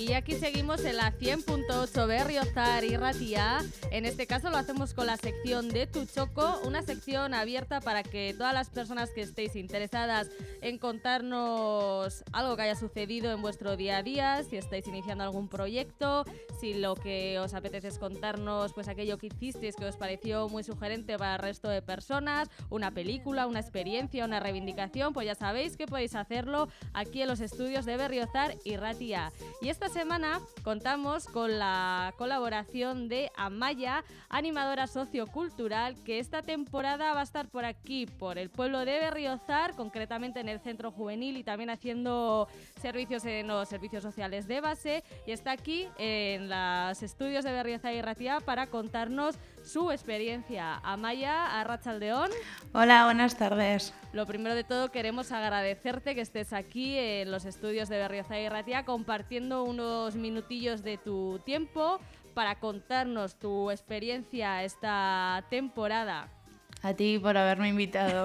Y aquí seguimos en la 100.8 Berriozar y Ratia. En este caso lo hacemos con la sección de Tu Choco, una sección abierta para que todas las personas que estéis interesadas en contarnos algo que haya sucedido en vuestro día a día, si estáis iniciando algún proyecto, si lo que os apetece es contarnos pues aquello que hicisteis que os pareció muy sugerente para el resto de personas, una película, una experiencia, una reivindicación, pues ya sabéis que podéis hacerlo aquí en los estudios de Berriozar y Ratia. Y esta semana contamos con la colaboración de Amaya, animadora sociocultural, que esta temporada va a estar por aquí, por el pueblo de Berriozar, concretamente en el centro juvenil y también haciendo servicios en los servicios sociales de base, y está aquí en los estudios de Berriozar y Ratia para contarnos su experiencia. Amaya, arratsaldeon. Hola, buenas tardes. Lo primero de todo, queremos agradecerte que estés aquí en los estudios de Berriozar y Ratia compartiendo unos minutillos de tu tiempo para contarnos tu experiencia esta temporada. A ti por haberme invitado.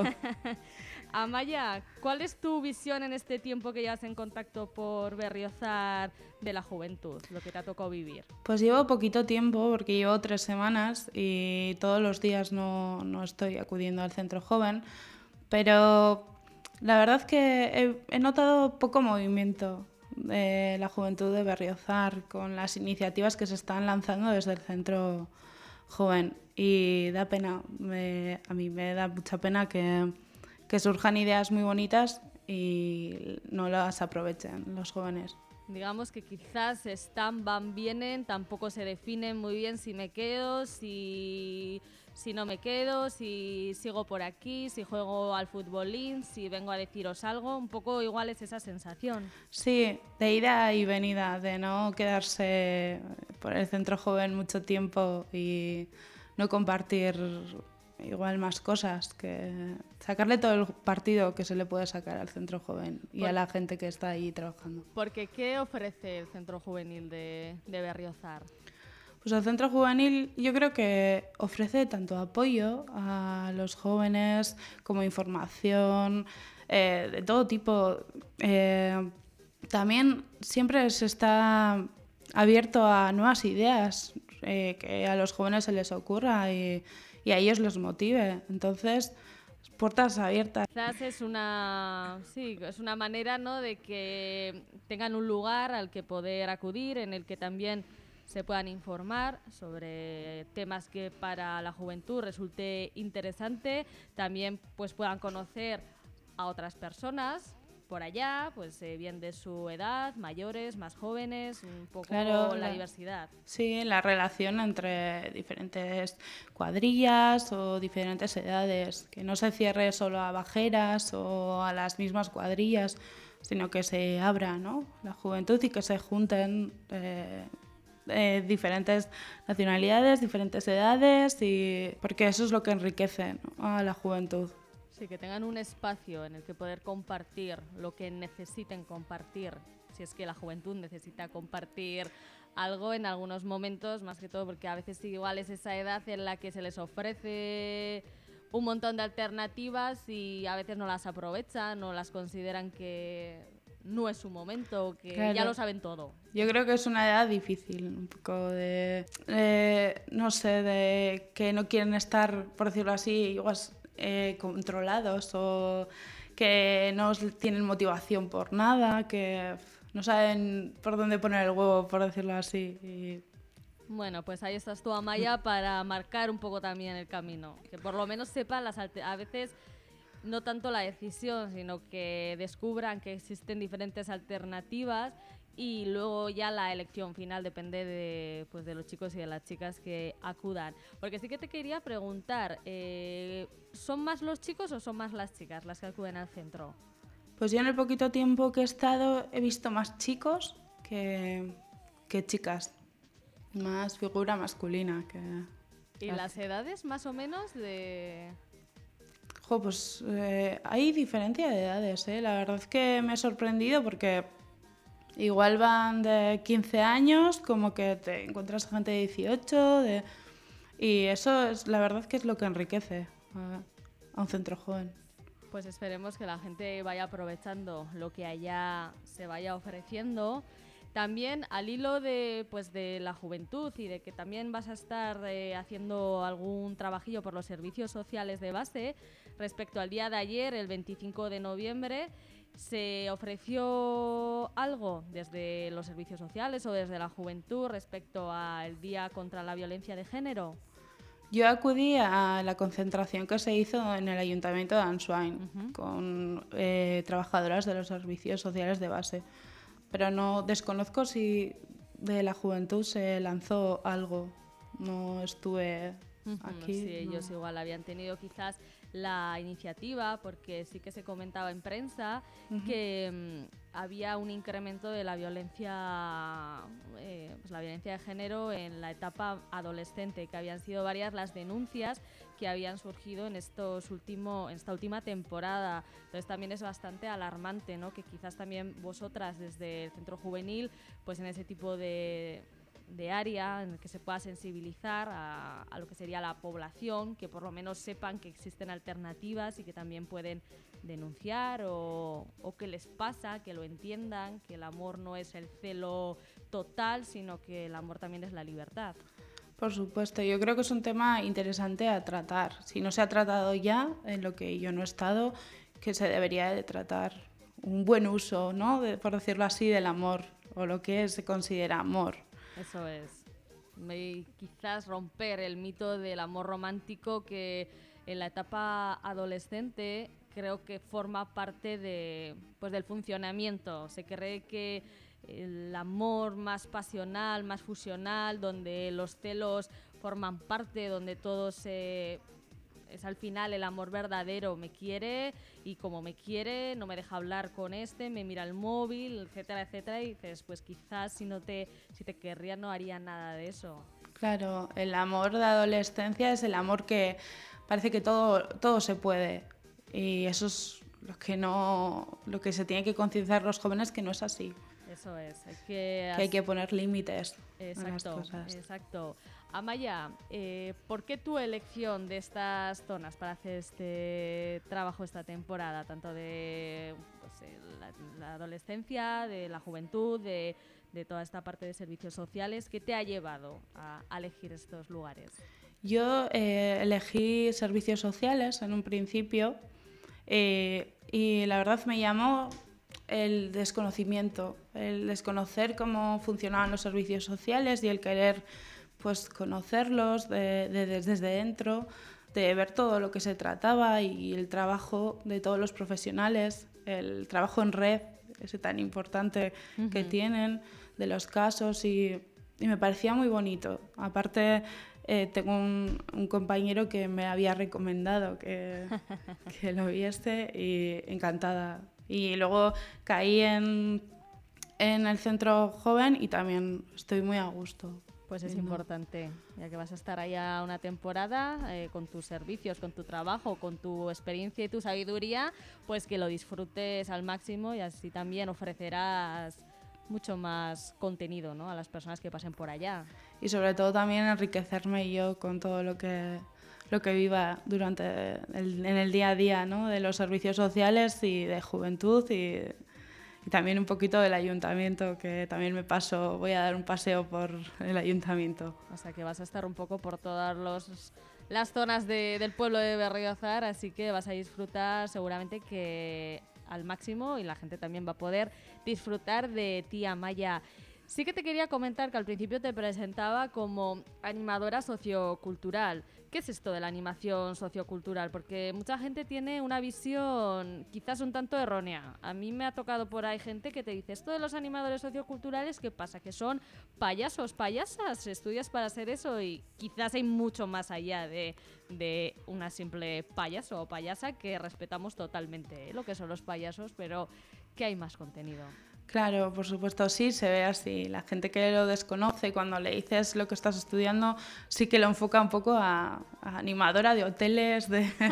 Amaya, ¿cuál es tu visión en este tiempo que llevas en contacto por Berriozar de la juventud, lo que te ha tocado vivir? Pues llevo poquito tiempo porque llevo 3 semanas y todos los días no estoy acudiendo al centro joven, pero la verdad es que he notado poco movimiento de la juventud de Berriozar con las iniciativas que se están lanzando desde el centro joven y da pena, a mí me da mucha pena que surjan ideas muy bonitas y no las aprovechen los jóvenes. Digamos que quizás están, van, vienen, tampoco se definen muy bien si me quedo, si no me quedo, si sigo por aquí, si juego al futbolín, si vengo a deciros algo, un poco igual es esa sensación. Sí, de ida y venida, de no quedarse por el centro joven mucho tiempo y no compartir igual más cosas, que sacarle todo el partido que se le puede sacar al centro joven y a la gente que está ahí trabajando. Porque ¿qué ofrece el centro juvenil de Berriozar? Pues el centro juvenil yo creo que ofrece tanto apoyo a los jóvenes como información de todo tipo. También siempre se está abierto a nuevas ideas que a los jóvenes se les ocurra y a ellos les motive. Entonces, puertas abiertas. Quizás es una manera, ¿no?, de que tengan un lugar al que poder acudir, en el que también se puedan informar sobre temas que para la juventud resulte interesante, también pues puedan conocer a otras personas por allá, pues bien de su edad, mayores, más jóvenes, un poco claro, la diversidad. Sí, la relación entre diferentes cuadrillas o diferentes edades, que no se cierre solo a bajeras o a las mismas cuadrillas, sino que se abra, ¿no?, la juventud y que se junten diferentes nacionalidades, diferentes edades, y porque eso es lo que enriquece, ¿no?, a la juventud. Sí, que tengan un espacio en el que poder compartir lo que necesiten compartir, si es que la juventud necesita compartir algo en algunos momentos, más que todo porque a veces igual es esa edad en la que se les ofrece un montón de alternativas y a veces no las aprovechan, no las consideran que no es su momento, que claro, ya lo saben todo. Yo creo que es una edad difícil, un poco no sé, de que no quieren estar, por decirlo así, igual controlados o que no tienen motivación por nada, que no saben por dónde poner el huevo, por decirlo así. Bueno, pues ahí estás tú, Amaya, para marcar un poco también el camino. Que por lo menos sepan a veces no tanto la decisión, sino que descubran que existen diferentes alternativas y luego ya la elección final depende de los chicos y de las chicas que acudan. Porque sí que te quería preguntar, ¿son más los chicos o son más las chicas las que acuden al centro? Pues yo en el poquito tiempo que he estado he visto más chicos que chicas, más figura masculina. ¿Y las edades más o menos de...? Pues hay diferencia de edades, ¿eh? La verdad es que me he sorprendido porque igual van de 15 años, como que te encuentras gente de 18, y eso es la verdad que es lo que enriquece a un centro joven. Pues esperemos que la gente vaya aprovechando lo que allá se vaya ofreciendo. También al hilo de la juventud y de que también vas a estar haciendo algún trabajillo por los servicios sociales de base, respecto al día de ayer, el 25 de noviembre, ¿se ofreció algo desde los servicios sociales o desde la juventud respecto al Día contra la Violencia de Género? Yo acudí a la concentración que se hizo en el Ayuntamiento de Answine con trabajadoras de los servicios sociales de base, pero no desconozco si de la juventud se lanzó algo. No estuve aquí. Sí, ellos igual habían tenido quizás la iniciativa, porque sí que se comentaba en prensa que había un incremento de la violencia, la violencia de género en la etapa adolescente, que habían sido varias las denuncias que habían surgido en esta última temporada. Entonces también es bastante alarmante, ¿no? Que quizás también vosotras desde el centro juvenil, pues en ese tipo de área en el que se pueda sensibilizar a lo que sería la población, que por lo menos sepan que existen alternativas y que también pueden denunciar o qué les pasa, que lo entiendan, que el amor no es el celo total, sino que el amor también es la libertad. Por supuesto, yo creo que es un tema interesante a tratar. Si no se ha tratado ya, en lo que yo no he estado, que se debería de tratar un buen uso, ¿no? Por decirlo así, del amor, o lo que se considera amor. Eso es. Quizás romper el mito del amor romántico que en la etapa adolescente creo que forma parte del funcionamiento. Se cree que el amor más pasional, más fusional, donde los celos forman parte, donde todo es al final el amor verdadero, me quiere y como me quiere no me deja hablar con me mira el móvil, etcétera, etcétera, y dices, pues quizás si te querría no haría nada de eso. Claro, el amor de adolescencia es el amor que parece que todo se puede, y eso es lo que se tiene que concienciar los jóvenes, que no es así. Eso es, que hay que poner límites a las cosas. Exacto. Amaya, ¿por qué tu elección de estas zonas para hacer este trabajo esta temporada, tanto de la adolescencia, de la juventud, de toda esta parte de servicios sociales? ¿Qué te ha llevado a elegir estos lugares? Yo elegí servicios sociales en un principio y la verdad me llamó el desconocimiento, el desconocer cómo funcionaban los servicios sociales y el querer pues conocerlos desde dentro, de ver todo lo que se trataba y el trabajo de todos los profesionales, el trabajo en red, ese tan importante que tienen, de los casos, y me parecía muy bonito. Aparte, tengo un compañero que me había recomendado que lo viese y encantada. Y luego caí en el centro joven y también estoy muy a gusto. Pues es importante, ya que vas a estar allá una temporada con tus servicios, con tu trabajo, con tu experiencia y tu sabiduría, pues que lo disfrutes al máximo y así también ofrecerás mucho más contenido, ¿no?, a las personas que pasen por allá. Y sobre todo también enriquecerme yo con todo lo que viva en el día a día, ¿no?, de los servicios sociales y de juventud y también un poquito del ayuntamiento, que también voy a dar un paseo por el ayuntamiento. O sea que vas a estar un poco por todas las zonas del pueblo de Berriozar, así que vas a disfrutar seguramente que al máximo y la gente también va a poder disfrutar de ti, Amaya. Sí que te quería comentar que al principio te presentaba como animadora sociocultural. ¿Qué es esto de la animación sociocultural? Porque mucha gente tiene una visión quizás un tanto errónea. A mí me ha tocado por ahí gente que te dice, esto de los animadores socioculturales, ¿qué pasa? Que son payasos, payasas, estudias para hacer eso, y quizás hay mucho más allá de una simple payaso o payasa, que respetamos totalmente lo que son los payasos, pero que hay más contenido. Claro, por supuesto, sí, se ve así. La gente que lo desconoce, cuando le dices lo que estás estudiando, sí que lo enfoca un poco a animadora de hoteles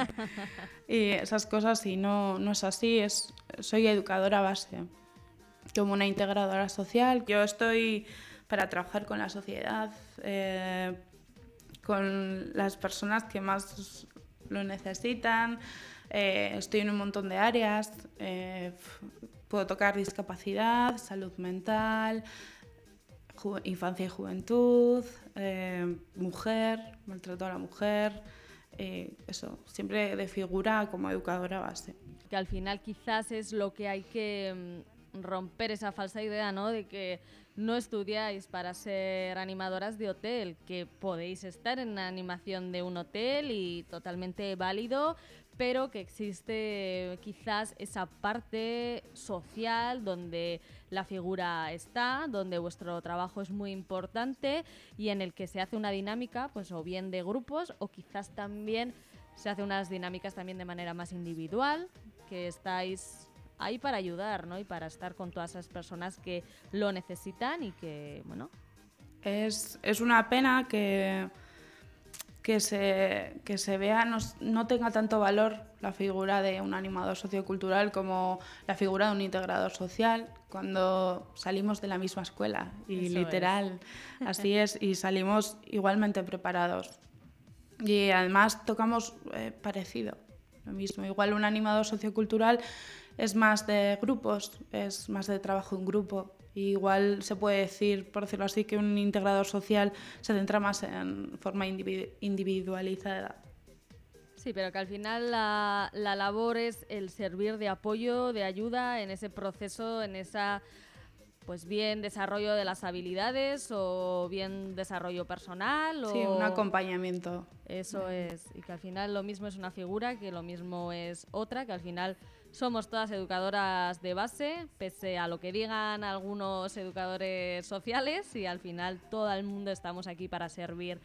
y esas cosas, y no es así. Soy educadora base, como una integradora social. Yo estoy para trabajar con la sociedad, con las personas que más lo necesitan. Estoy en un montón de áreas. Puedo tocar discapacidad, salud mental, infancia y juventud, mujer, maltrato a la mujer, eso, siempre de figura como educadora base. Que al final quizás es lo que hay que romper, esa falsa idea, ¿no? De que no estudiáis para ser animadoras de hotel, que podéis estar en la animación de un hotel y totalmente válido, pero que existe quizás esa parte social donde la figura está, donde vuestro trabajo es muy importante y en el que se hace una dinámica, pues o bien de grupos o quizás también se hace unas dinámicas también de manera más individual, que estáis ahí para ayudar, ¿no? Y para estar con todas esas personas que lo necesitan y que, bueno... Es una pena que se vea, no tenga tanto valor la figura de un animador sociocultural como la figura de un integrador social cuando salimos de la misma escuela. Y eso literal, así es, y salimos igualmente preparados. Y además tocamos parecido, lo mismo. Igual un animador sociocultural es más de grupos, es más de trabajo en grupo. Y igual se puede decir, por decirlo así, que un integrador social se centra más en forma individualizada. Sí, pero que al final la labor es el servir de apoyo, de ayuda en ese proceso, en esa, pues bien desarrollo de las habilidades o bien desarrollo personal. Sí, un acompañamiento. Eso es, y que al final lo mismo es una figura, que lo mismo es otra, que al final somos todas educadoras de base, pese a lo que digan algunos educadores sociales, y al final todo el mundo estamos aquí para servir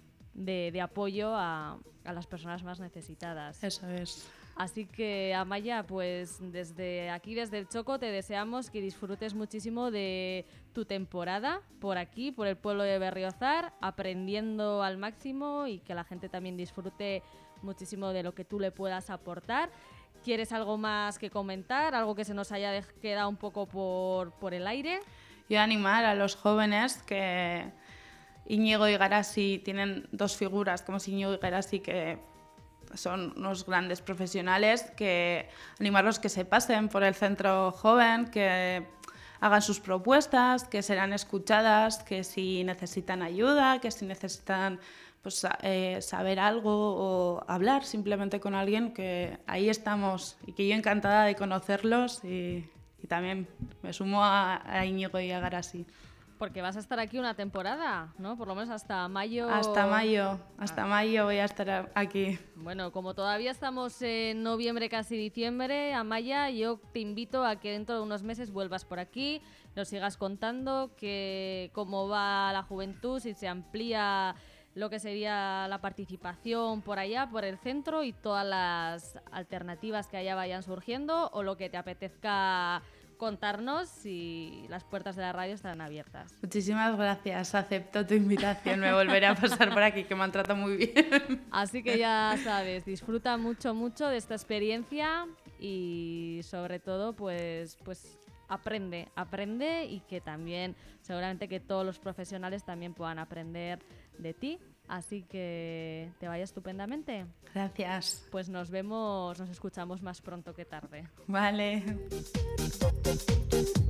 de apoyo a las personas más necesitadas. Eso es. Así que, Amaya, pues desde aquí, desde el Choco, te deseamos que disfrutes muchísimo de tu temporada por aquí, por el pueblo de Berriozar, aprendiendo al máximo y que la gente también disfrute muchísimo de lo que tú le puedas aportar. ¿Quieres algo más que comentar? ¿Algo que se nos haya quedado un poco por el aire? Yo animar a los jóvenes que Íñigo y Garasi tienen dos figuras, como es Íñigo y Garasi, que son unos grandes profesionales, que animarlos que se pasen por el centro joven, que hagan sus propuestas, que serán escuchadas, que si necesitan ayuda, que si necesitan pues, saber algo o hablar simplemente con alguien, que ahí estamos y que yo encantada de conocerlos y también me sumo a Íñigo y a Garasi. Porque vas a estar aquí una temporada, ¿no? Por lo menos hasta mayo. Hasta mayo voy a estar aquí. Bueno, como todavía estamos en noviembre, casi diciembre, Amaya, yo te invito a que dentro de unos meses vuelvas por aquí, nos sigas contando cómo va la juventud, si se amplía lo que sería la participación por allá, por el centro, y todas las alternativas que allá vayan surgiendo, o lo que te apetezca contarnos, si las puertas de la radio están abiertas. Muchísimas gracias, acepto tu invitación, me volveré a pasar por aquí, que me han tratado muy bien. Así que ya sabes, disfruta mucho de esta experiencia y sobre todo pues aprende y que también seguramente que todos los profesionales también puedan aprender de ti. Así que te vaya estupendamente. Gracias. Pues nos vemos, nos escuchamos más pronto que tarde. Vale.